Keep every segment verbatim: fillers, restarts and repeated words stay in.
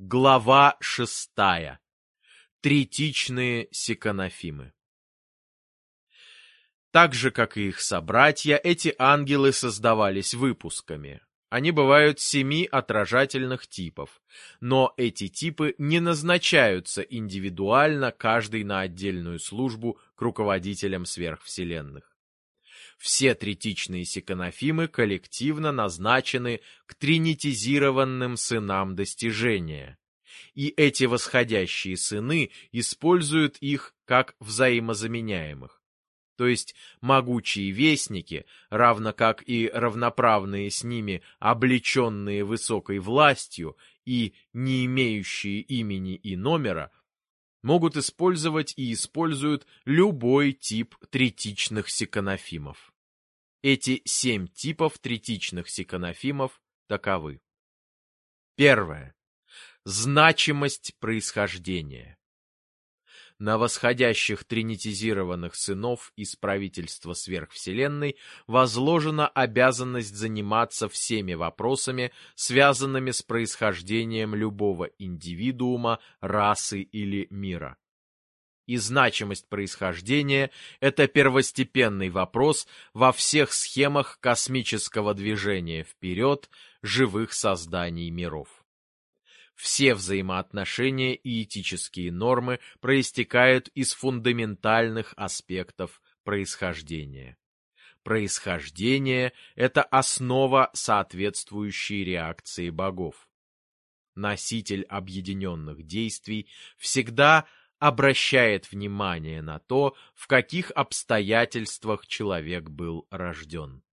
Глава шестая. Третичные сиконофимы. Так же, как и их собратья, эти ангелы создавались выпусками. Они бывают семи отражательных типов, но эти типы не назначаются индивидуально, каждый на отдельную службу к руководителям сверхвселенных. Все третичные сиконофимы коллективно назначены к тринитизированным сынам достижения. И эти восходящие сыны используют их как взаимозаменяемых. То есть могучие вестники, равно как и равноправные с ними облеченные высокой властью и не имеющие имени и номера, могут использовать и используют любой тип третичных сиконофимов. Эти семь типов третичных сиконофимов таковы. Первое. Значимость происхождения. На восходящих тринитизированных сынов из правительства сверхвселенной возложена обязанность заниматься всеми вопросами, связанными с происхождением любого индивидуума, расы или мира. И значимость происхождения – это первостепенный вопрос во всех схемах космического движения вперед живых созданий миров. Все взаимоотношения и этические нормы проистекают из фундаментальных аспектов происхождения. Происхождение – это основа соответствующей реакции богов. Носитель объединенных действий всегда обращает внимание на то, в каких обстоятельствах человек был рожден.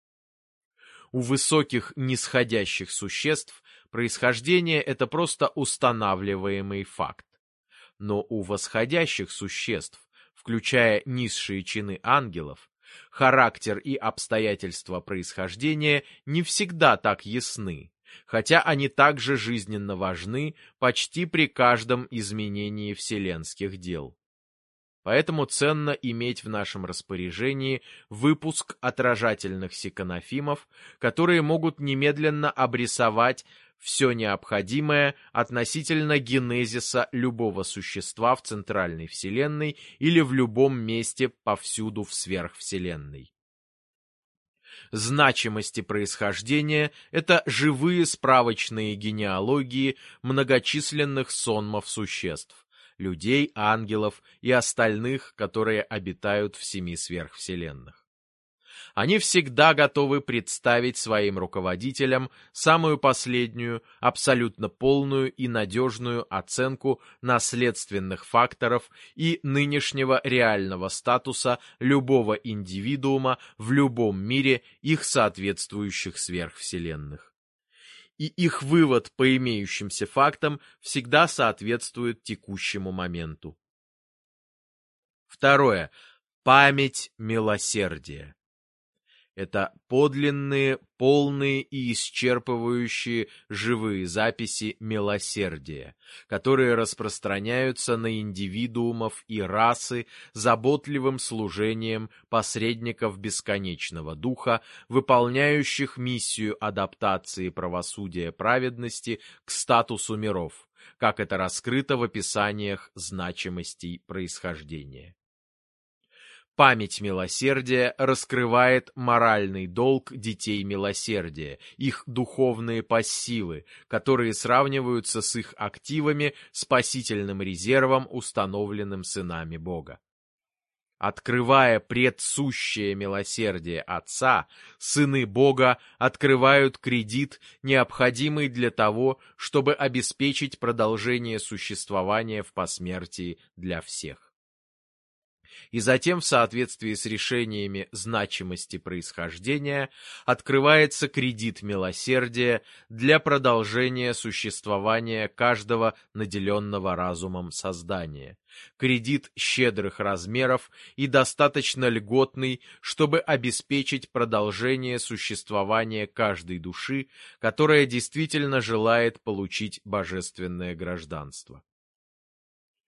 У высоких нисходящих существ происхождение – это просто устанавливаемый факт. Но у восходящих существ, включая низшие чины ангелов, характер и обстоятельства происхождения не всегда так ясны, хотя они также жизненно важны почти при каждом изменении вселенских дел. Поэтому ценно иметь в нашем распоряжении выпуск отражательных сиконофимов, которые могут немедленно обрисовать все необходимое относительно генезиса любого существа в центральной вселенной или в любом месте повсюду в сверхвселенной. Значимости происхождения – это живые справочные генеалогии многочисленных сонмов существ, людей, ангелов и остальных, которые обитают в семи сверхвселенных. Они всегда готовы представить своим руководителям самую последнюю, абсолютно полную и надежную оценку наследственных факторов и нынешнего реального статуса любого индивидуума в любом мире их соответствующих сверхвселенных. И их вывод по имеющимся фактам всегда соответствует текущему моменту. Второе. Память милосердия. Это подлинные, полные и исчерпывающие живые записи милосердия, которые распространяются на индивидуумов и расы заботливым служением посредников бесконечного духа, выполняющих миссию адаптации правосудия праведности к статусу миров, как это раскрыто в описаниях значимостей происхождения. Память милосердия раскрывает моральный долг детей милосердия, их духовные пассивы, которые сравниваются с их активами, спасительным резервом, установленным сынами Бога. Открывая предсущее милосердие Отца, сыны Бога открывают кредит, необходимый для того, чтобы обеспечить продолжение существования в посмертии для всех. И затем, в соответствии с решениями значимости происхождения, открывается кредит милосердия для продолжения существования каждого наделенного разумом создания. Кредит щедрых размеров и достаточно льготный, чтобы обеспечить продолжение существования каждой души, которая действительно желает получить божественное гражданство.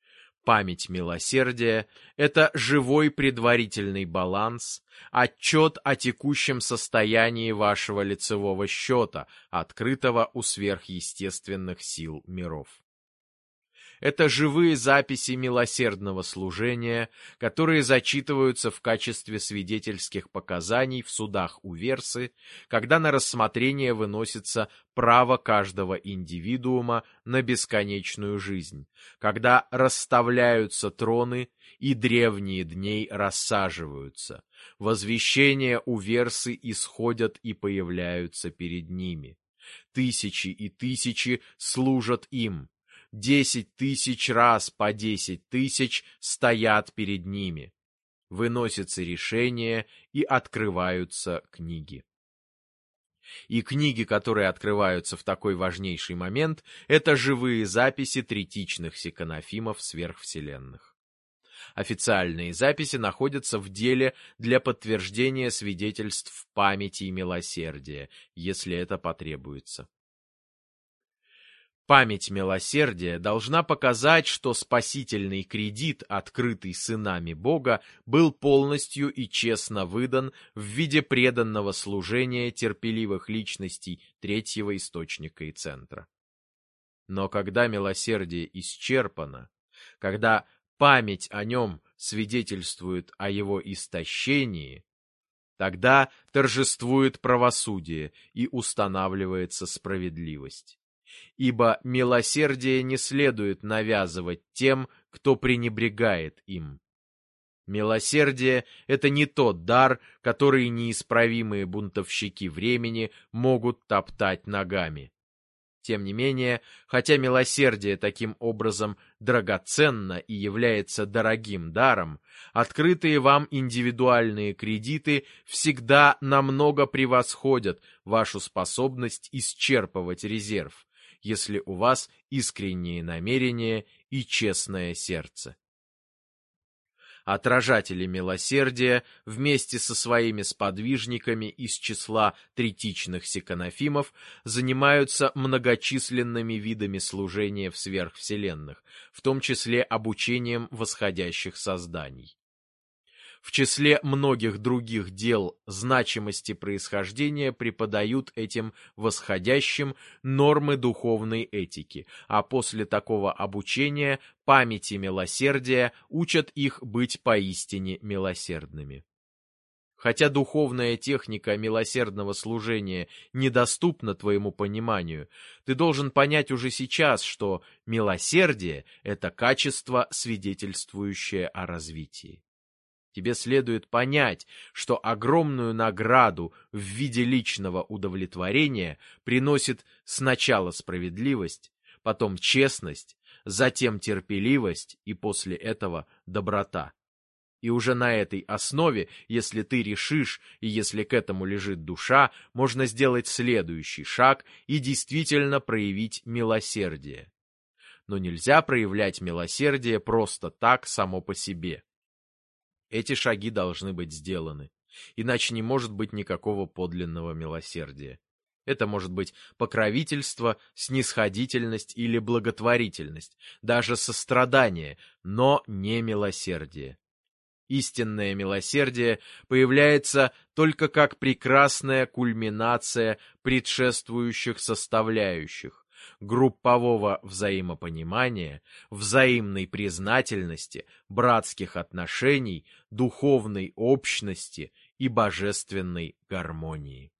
Память милосердия — это живой предварительный баланс, отчет о текущем состоянии вашего лицевого счета, открытого у сверхъестественных сил миров. Это живые записи милосердного служения, которые зачитываются в качестве свидетельских показаний в судах у Версы, когда на рассмотрение выносится право каждого индивидуума на бесконечную жизнь, когда расставляются троны и древние дней рассаживаются, возвещения у Версы исходят и появляются перед ними. Тысячи и тысячи служат им. Десять тысяч раз по десять тысяч стоят перед ними. Выносятся решения и открываются книги. И книги, которые открываются в такой важнейший момент, это живые записи третичных секонофимов сверхвселенных. Официальные записи находятся в деле для подтверждения свидетельств памяти и милосердия, если это потребуется. Память милосердия должна показать, что спасительный кредит, открытый сынами Бога, был полностью и честно выдан в виде преданного служения терпеливых личностей третьего источника и центра. Но когда милосердие исчерпано, когда память о нем свидетельствует о его истощении, тогда торжествует правосудие и устанавливается справедливость. Ибо милосердие не следует навязывать тем, кто пренебрегает им. Милосердие — это не тот дар, который неисправимые бунтовщики времени могут топтать ногами. Тем не менее, хотя милосердие таким образом драгоценно и является дорогим даром, открытые вам индивидуальные кредиты всегда намного превосходят вашу способность исчерпывать резерв, если у вас искренние намерения и честное сердце. Отражатели милосердия вместе со своими сподвижниками из числа третичных секонофимов занимаются многочисленными видами служения в сверхвселенных, в том числе обучением восходящих созданий. В числе многих других дел значимости происхождения преподают этим восходящим нормы духовной этики, а после такого обучения памяти милосердия учат их быть поистине милосердными. Хотя духовная техника милосердного служения недоступна твоему пониманию, ты должен понять уже сейчас, что милосердие — это качество, свидетельствующее о развитии. Тебе следует понять, что огромную награду в виде личного удовлетворения приносит сначала справедливость, потом честность, затем терпеливость и после этого доброта. И уже на этой основе, если ты решишь и если к этому лежит душа, можно сделать следующий шаг и действительно проявить милосердие. Но нельзя проявлять милосердие просто так само по себе. Эти шаги должны быть сделаны, иначе не может быть никакого подлинного милосердия. Это может быть покровительство, снисходительность или благотворительность, даже сострадание, но не милосердие. Истинное милосердие появляется только как прекрасная кульминация предшествующих составляющих, группового взаимопонимания, взаимной признательности, братских отношений, духовной общности и божественной гармонии.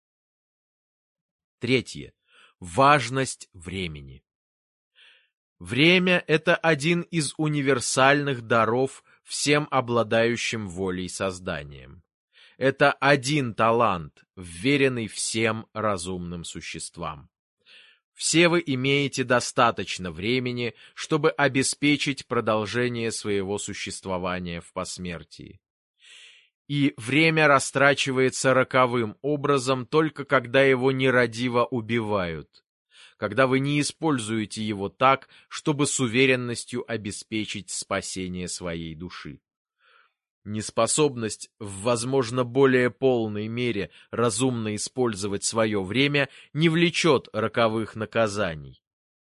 Третье. Важность времени. Время — это один из универсальных даров всем обладающим волей созданием. Это один талант, вверенный всем разумным существам. Все вы имеете достаточно времени, чтобы обеспечить продолжение своего существования в посмертии. И время растрачивается роковым образом только когда его нерадиво убивают, когда вы не используете его так, чтобы с уверенностью обеспечить спасение своей души. Неспособность в, возможно, более полной мере разумно использовать свое время не влечет роковых наказаний.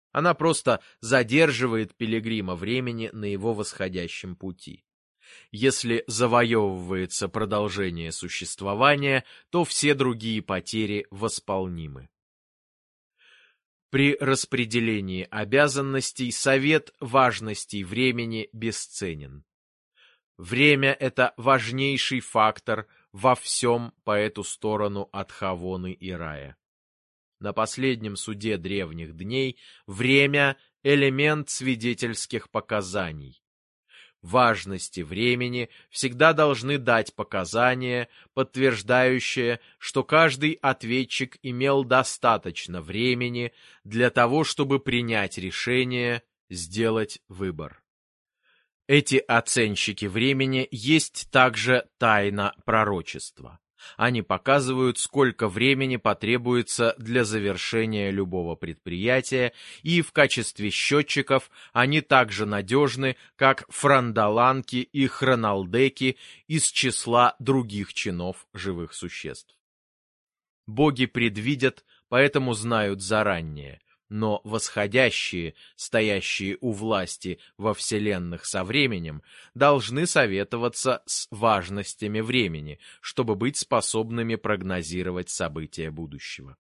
Она просто задерживает пилигрима времени на его восходящем пути. Если завоевывается продолжение существования, то все другие потери восполнимы. При распределении обязанностей совет важностей времени бесценен. Время — это важнейший фактор во всем по эту сторону от Хавоны и рая. На последнем суде древних дней время — элемент свидетельских показаний. Важности времени всегда должны дать показания, подтверждающие, что каждый ответчик имел достаточно времени для того, чтобы принять решение, сделать выбор. Эти оценщики времени есть также тайна пророчества. Они показывают, сколько времени потребуется для завершения любого предприятия, и в качестве счетчиков они также надежны, как франдаланки и хроналдеки из числа других чинов живых существ. Боги предвидят, поэтому знают заранее, но восходящие, стоящие у власти во вселенных со временем, должны советоваться с важностями времени, чтобы быть способными прогнозировать события будущего.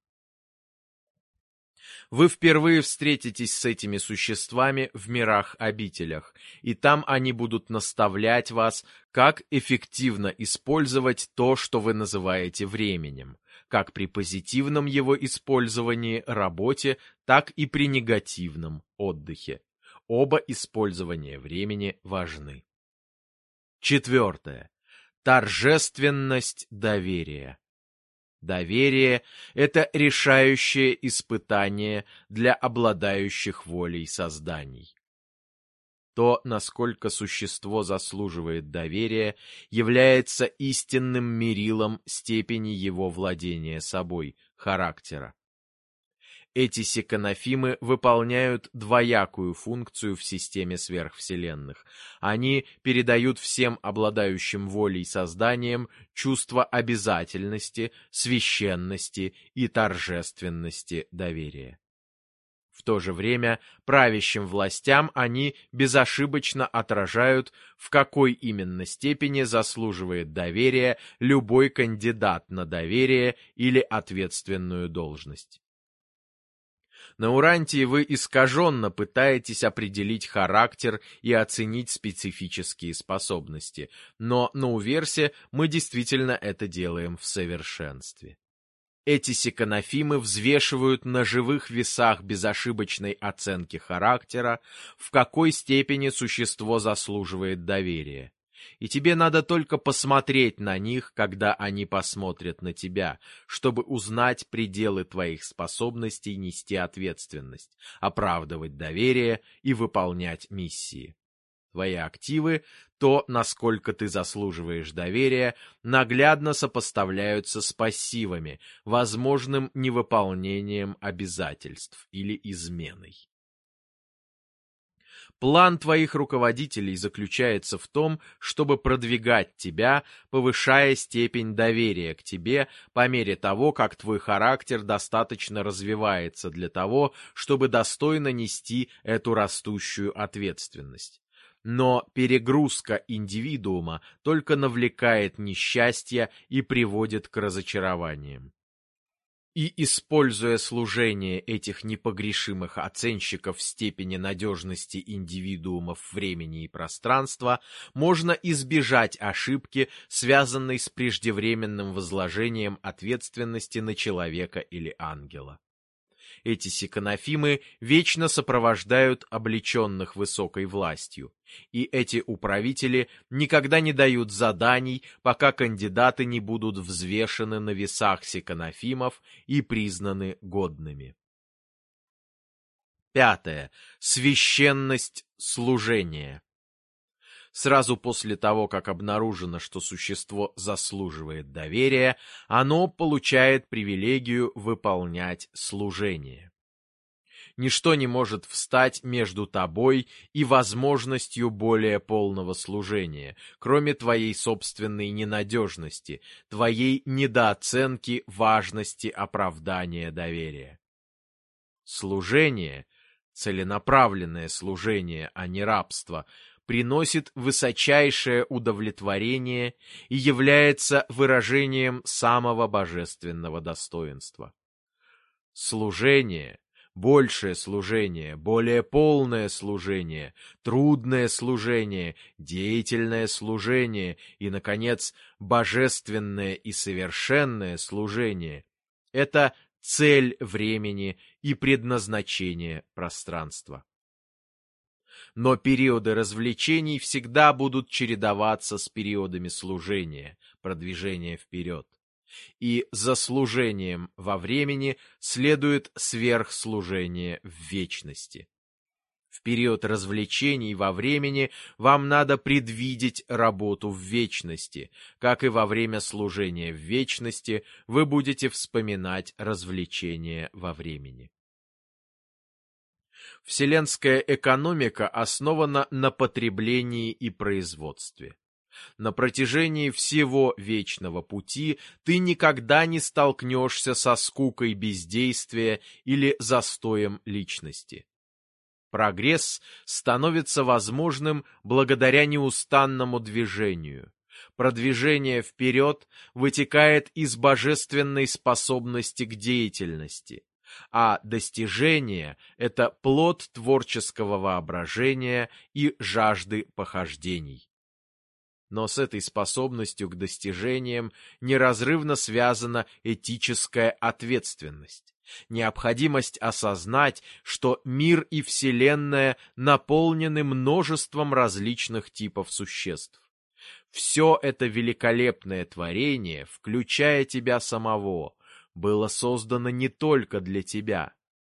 Вы впервые встретитесь с этими существами в мирах-обителях, и там они будут наставлять вас, как эффективно использовать то, что вы называете временем, как при позитивном его использовании, работе, так и при негативном отдыхе. Оба использования времени важны. Четвертое. Торжественность доверия. Доверие — это решающее испытание для обладающих волей созданий. То, насколько существо заслуживает доверия, является истинным мерилом степени его владения собой, характера. Эти секонофимы выполняют двоякую функцию в системе сверхвселенных. Они передают всем обладающим волей созданиям чувство обязательности, священности и торжественности доверия. В то же время правящим властям они безошибочно отражают, в какой именно степени заслуживает доверия любой кандидат на доверие или ответственную должность. На Урантии вы искаженно пытаетесь определить характер и оценить специфические способности, но на Уверсе мы действительно это делаем в совершенстве. Эти секонофимы взвешивают на живых весах безошибочной оценки характера, в какой степени существо заслуживает доверия. И тебе надо только посмотреть на них, когда они посмотрят на тебя, чтобы узнать пределы твоих способностей нести ответственность, оправдывать доверие и выполнять миссии. Твои активы, то, насколько ты заслуживаешь доверия, наглядно сопоставляются с пассивами, возможным невыполнением обязательств или изменой. План твоих руководителей заключается в том, чтобы продвигать тебя, повышая степень доверия к тебе по мере того, как твой характер достаточно развивается для того, чтобы достойно нести эту растущую ответственность. Но перегрузка индивидуума только навлекает несчастье и приводит к разочарованиям. И, используя служение этих непогрешимых оценщиков степени надежности индивидуумов времени и пространства, можно избежать ошибки, связанной с преждевременным возложением ответственности на человека или ангела. Эти секонофимы вечно сопровождают облеченных высокой властью, и эти управители никогда не дают заданий, пока кандидаты не будут взвешены на весах секонофимов и признаны годными. Пятое. Священность служения. Сразу после того, как обнаружено, что существо заслуживает доверия, оно получает привилегию выполнять служение. Ничто не может встать между тобой и возможностью более полного служения, кроме твоей собственной ненадежности, твоей недооценки важности оправдания доверия. Служение — целенаправленное служение, а не рабство, приносит высочайшее удовлетворение и является выражением самого божественного достоинства. Служение, большее служение, более полное служение, трудное служение, деятельное служение и, наконец, божественное и совершенное служение — это цель времени и предназначение пространства. Но периоды развлечений всегда будут чередоваться с периодами служения, продвижения вперед. И за служением во времени следует сверхслужение в вечности. В период развлечений во времени вам надо предвидеть работу в вечности, как и во время служения в вечности вы будете вспоминать развлечения во времени. Вселенская экономика основана на потреблении и производстве. На протяжении всего вечного пути ты никогда не столкнешься со скукой бездействия или застоем личности. Прогресс становится возможным благодаря неустанному движению. Продвижение вперед вытекает из божественной способности к деятельности, а достижение — это плод творческого воображения и жажды похождений. Но с этой способностью к достижениям неразрывно связана этическая ответственность, необходимость осознать, что мир и Вселенная наполнены множеством различных типов существ. Все это великолепное творение, включая тебя самого, было создано не только для тебя.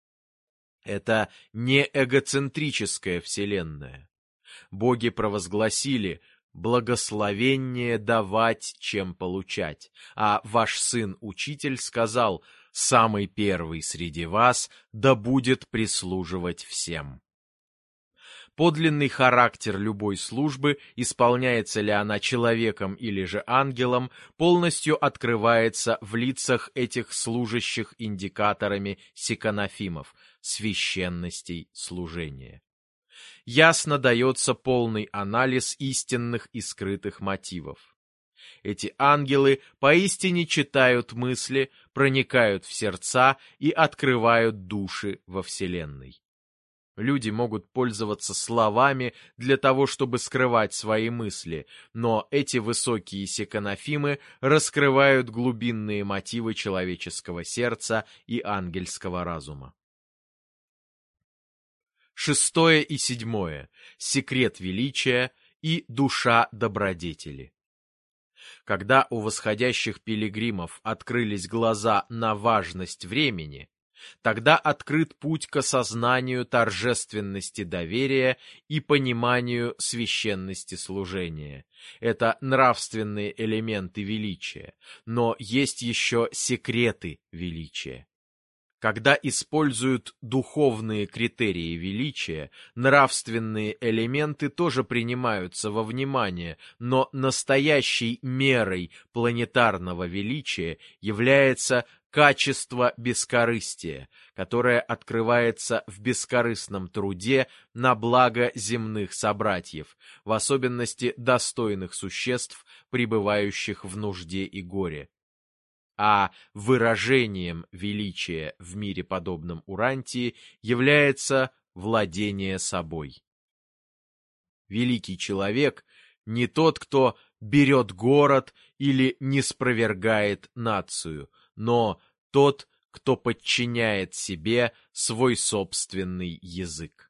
Это не эгоцентрическая Вселенная. Боги провозгласили: благословение давать, чем получать. А ваш сын-учитель сказал: самый первый среди вас да будет прислуживать всем. Подлинный характер любой службы, исполняется ли она человеком или же ангелом, полностью открывается в лицах этих служащих индикаторами сиканофимов, священностей служения. Ясно дается полный анализ истинных и скрытых мотивов. Эти ангелы поистине читают мысли, проникают в сердца и открывают души во Вселенной. Люди могут пользоваться словами для того, чтобы скрывать свои мысли, но эти высокие сиканофимы раскрывают глубинные мотивы человеческого сердца и ангельского разума. Шестое и седьмое. Секрет величия и душа добродетели. Когда у восходящих пилигримов открылись глаза на важность времени, тогда открыт путь к осознанию торжественности доверия и пониманию священности служения. Это нравственные элементы величия, но есть еще секреты величия. Когда используют духовные критерии величия, нравственные элементы тоже принимаются во внимание, но настоящей мерой планетарного величия является качество бескорыстия, которое открывается в бескорыстном труде на благо земных собратьев, в особенности достойных существ, пребывающих в нужде и горе. А выражением величия в мире, подобном Урантии, является владение собой. Великий человек не тот, кто берет город или не спровергает нацию, но тот, кто подчиняет себе свой собственный язык.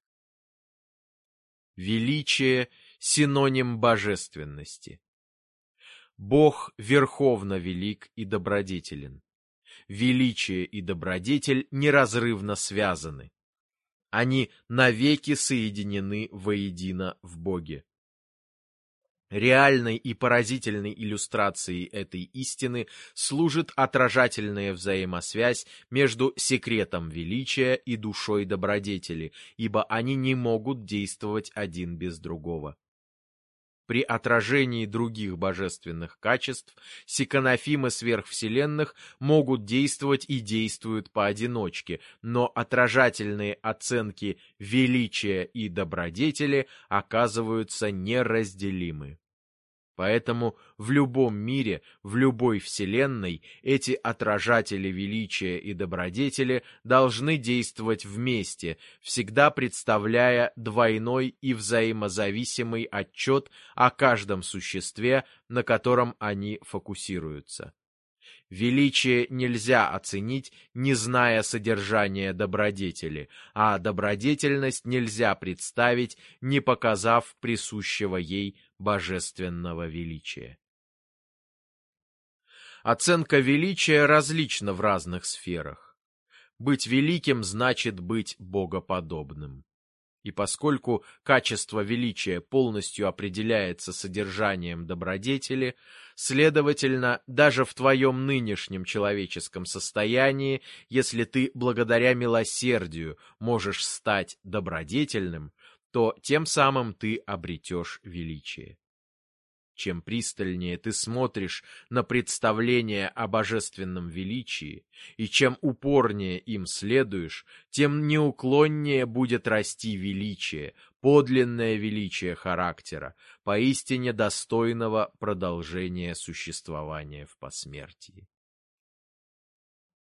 Величие — синоним божественности. Бог верховно велик и добродетелен. Величие и добродетель неразрывно связаны. Они навеки соединены воедино в Боге. Реальной и поразительной иллюстрацией этой истины служит отражательная взаимосвязь между секретом величия и душой добродетели, ибо они не могут действовать один без другого. При отражении других божественных качеств сиконофимы сверхвселенных могут действовать и действуют поодиночке, но отражательные оценки величия и добродетели оказываются неразделимы. Поэтому в любом мире, в любой вселенной эти отражатели величия и добродетели должны действовать вместе, всегда представляя двойной и взаимозависимый отчет о каждом существе, на котором они фокусируются. Величие нельзя оценить, не зная содержания добродетели, а добродетельность нельзя представить, не показав присущего ей божественного величия. Оценка величия различна в разных сферах. Быть великим значит быть богоподобным. И поскольку качество величия полностью определяется содержанием добродетели, следовательно, даже в твоем нынешнем человеческом состоянии, если ты благодаря милосердию можешь стать добродетельным, то тем самым ты обретешь величие. Чем пристальнее ты смотришь на представление о божественном величии, и чем упорнее им следуешь, тем неуклоннее будет расти величие, подлинное величие характера, поистине достойного продолжения существования в посмертии.